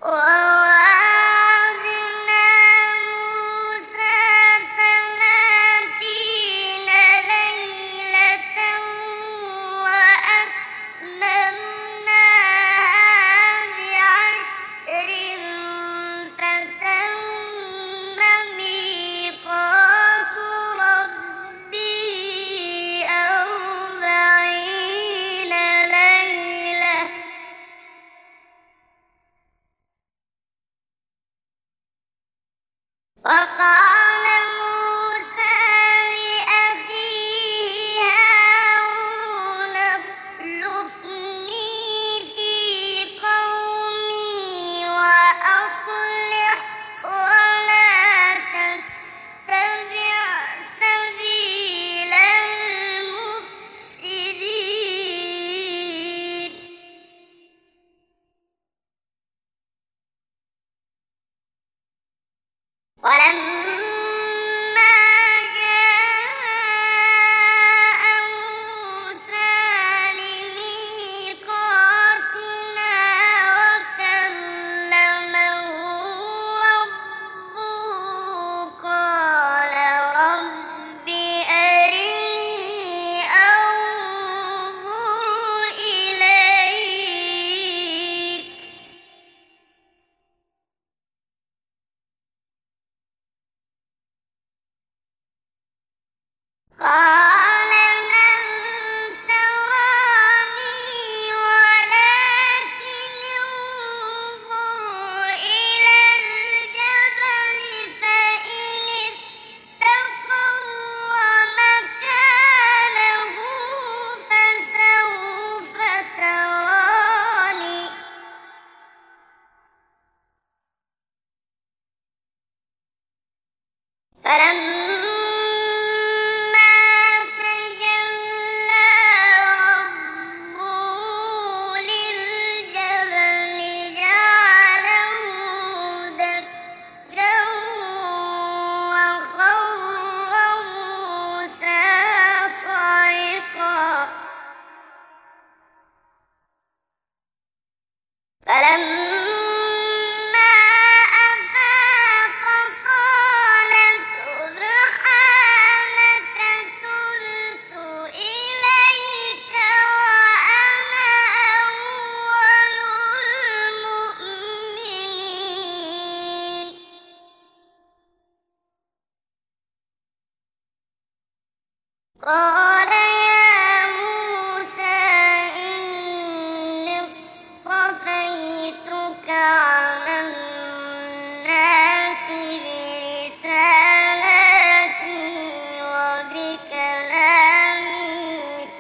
وواعدنا موسى 30 ليلة وأتممناها ب10 فتم ميقات ربي 40 ليلة وقال موسى لأخيه هارون اخلفني في قومي وأصلح ولا تتبع سبيل المفسدين ولما جاء موسى لميقاتنا وكلمه ربه قال رب أرني أنظر إليك قال لن تراني ولكن انظر إلى الجبل فإن استقر مكانه فسوف تراني فلما تجلى ربه للجبل جعله دكا وخر موسى صعقا فلما أفاق قال سبحانك تبت إليك وأنا أول المؤمنين قال يا موسى إني اصطفيتك على الناس برسالاتي وبكلامي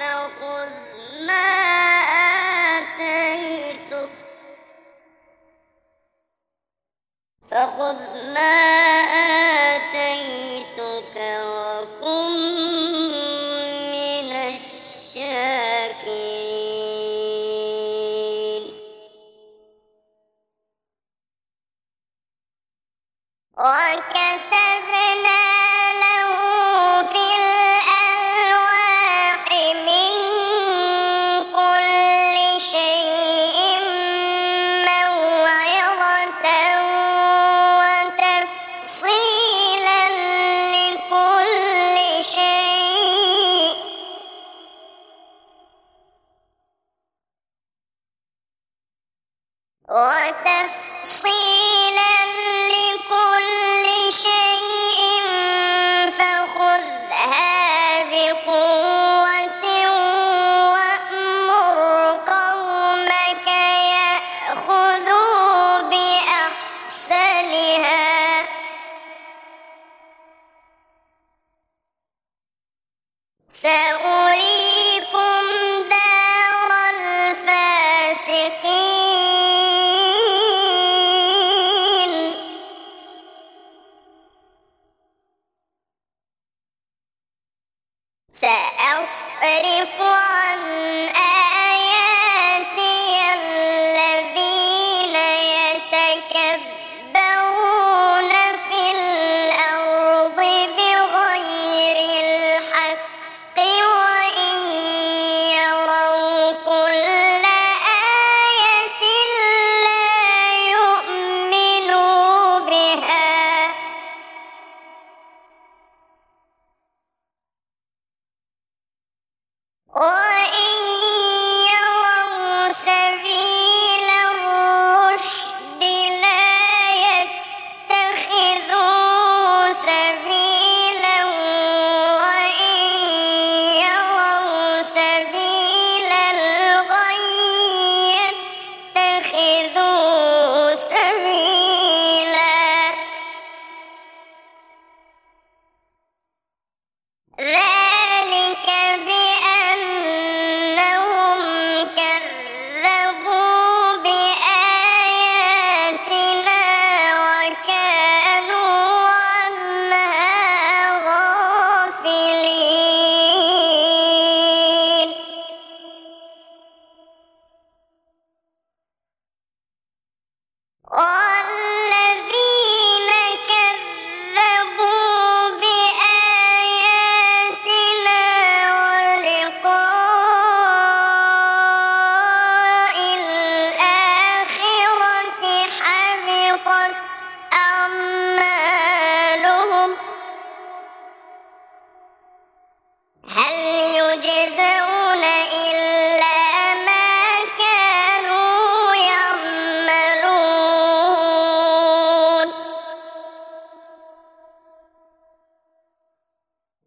فخذ ما آتيتك وكن من الشاكرين وكتبنا له في الألواح من كل شيء موعظة وتفصيلا لكل شيء فخذها بقوة وأمر قومك يأخذوا بأحسنها سأريكم دار الفاسقين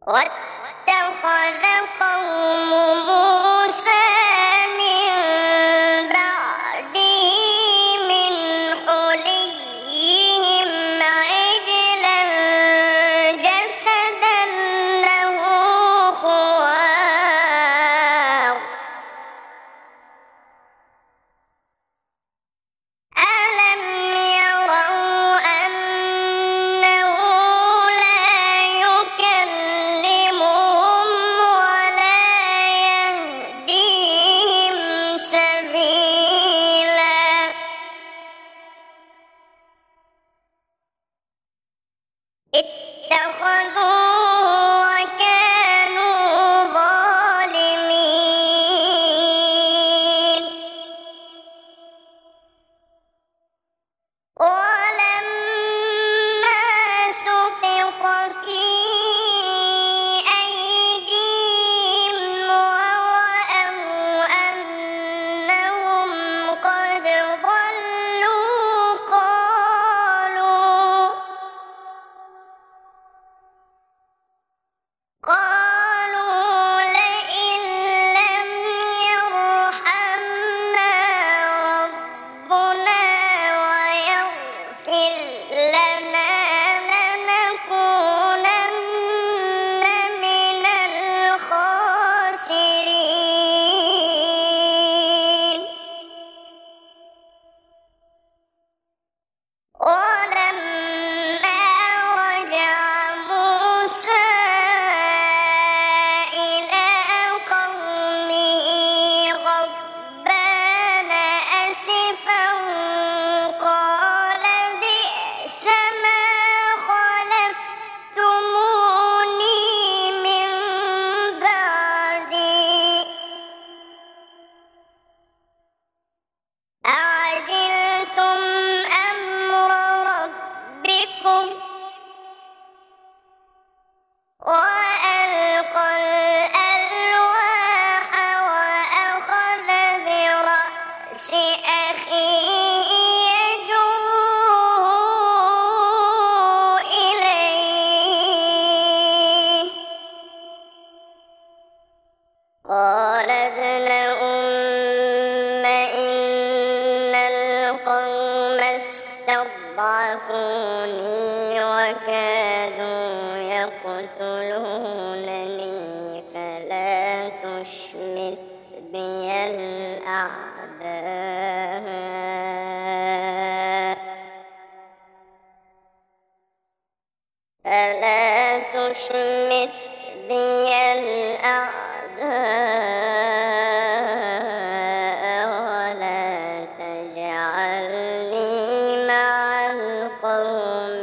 واتخذ قوم موسى من بعده من حليهم عجلا جسدا له خوار ألم يروا أنه لا يكلمهم ولا يهديهم سبيلا اتخذوه وكانوا ظالمين ولما سقط في أيديهم ورأوا أنهم قد ضلوا قالوا لئن لم يرحمنا ربنا ويغفر لنا لنكونن من الخاسرين ولما رجع موسى إلى قومه غضبان أسفا قال بئس ما خلفتموني من بعدي أعجلتم أمر ربكم وألقى الألواح وأخذ برأس أخيه يجره إليه قال ابن أم إن القوم استضعفوني وكادوا يقتلونني فلا تشمت بي الأعداء فلا تشمت بي الأعداء ولا تجعلني مع القوم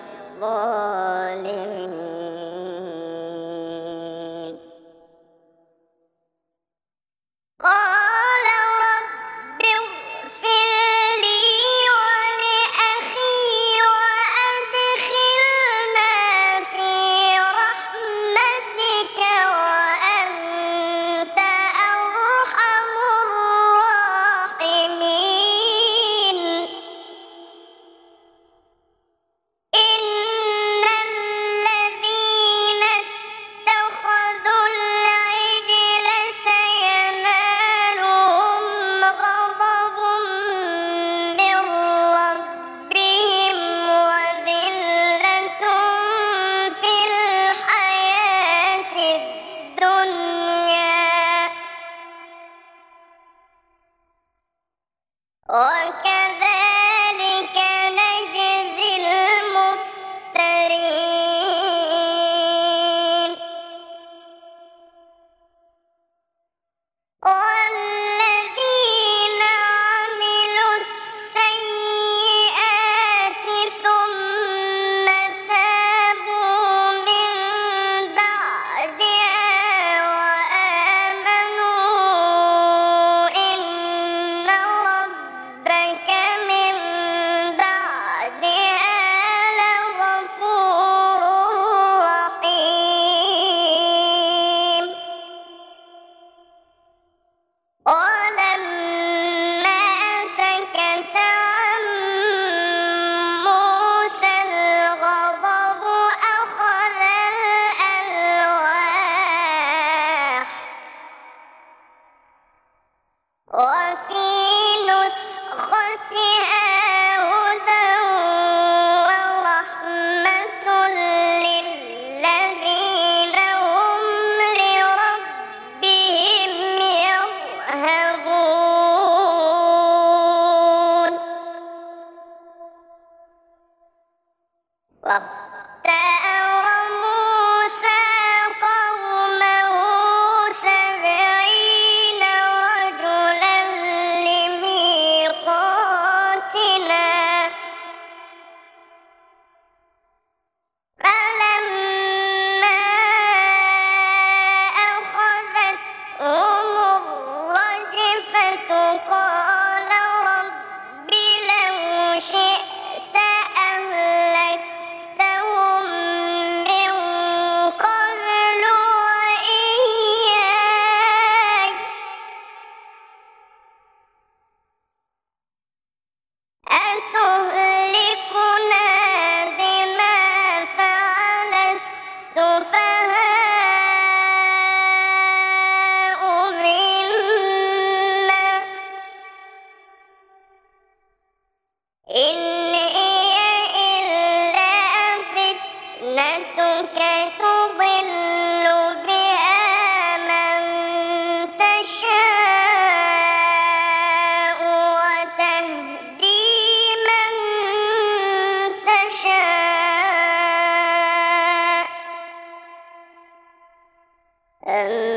الظالمين قال رب اغفر لي ولأخي وأدخلنا في رحمتك وأنت أرحم الراحمين إن واختار موسى قومه 70 رجلا لميقاتنا فلما أخذتهم الرجفة قال رب لو شئت أهلكتهم من قبل وإياي أتهلكنا بما فعل السفهاء منا إن هي إلا فتنتك تضل بها من تشاء وتهدي من تشاء